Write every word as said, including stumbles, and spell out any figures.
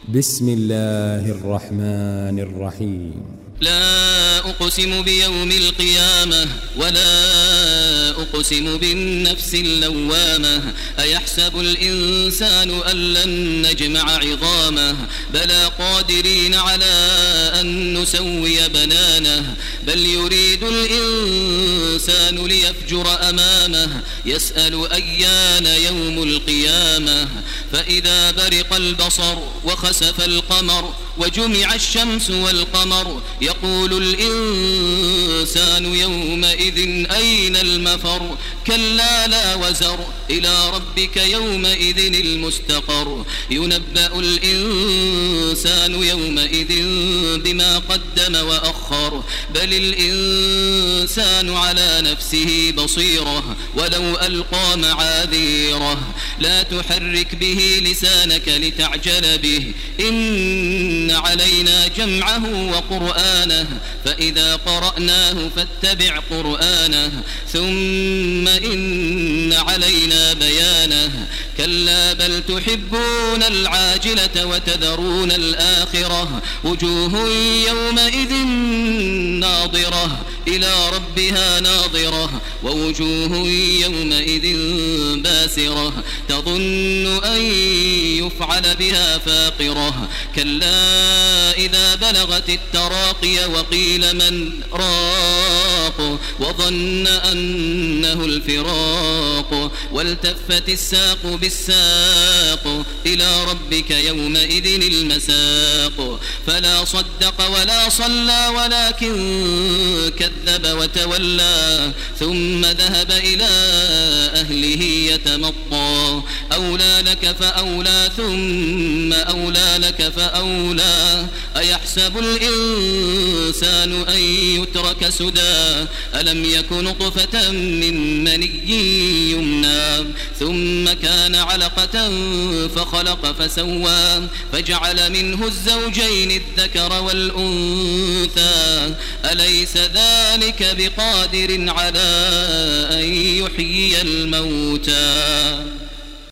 بسم الله الرحمن الرحيم. لا أقسم بيوم القيامة ولا أقسم بالنفس اللوامة أيحسب الإنسان أن لن نجمع عظامه بلى قادرين على أن نسوي بنانه بل يريد الإنسان ليفجر أمامه يسأل أيان يوم القيامة فإذا برق البصر وخسف القمر وجمع الشمس والقمر يقول الإنسان يومئذ أين المفر كلا لا وزر إلى ربك يومئذ المستقر ينبأ الإنسان يومئذ بما قدم وأخر بل الإنسان على نفسه بصيرة ولو ألقى معاذيره لا تحرك به لسانك لتعجل به إن علينا جمعه وقرآنه فإذا قرأناه فاتبع قرآنه ثم إن علينا بيانه كلا بل تحبون العاجلة وتذرون الآخرة وجوه يومئذ ناظرة إلى ربها ناظرة ووجوه يومئذ باسرة تظن أن يفعل بها فاقرة كلا إذا بلغت التراقي وقيل من راق وظن أنه الفراق والتفت الساق بالساق إلى ربك يومئذ المساق فلا صدق ولا صلى ولكن كذب وتولى ثم ذهب إلى أهله يتمطى أولى لك فأولى ثم أولى لك فأولى أيحسب الإنسان أن يترك سدى ألم يك نطفة من مني يمنى ثم كان علقة فخلق فسوى فجعل منه الزوجين الذكر والأنثى أليس ذلك بقادر على أن يحيي الموتى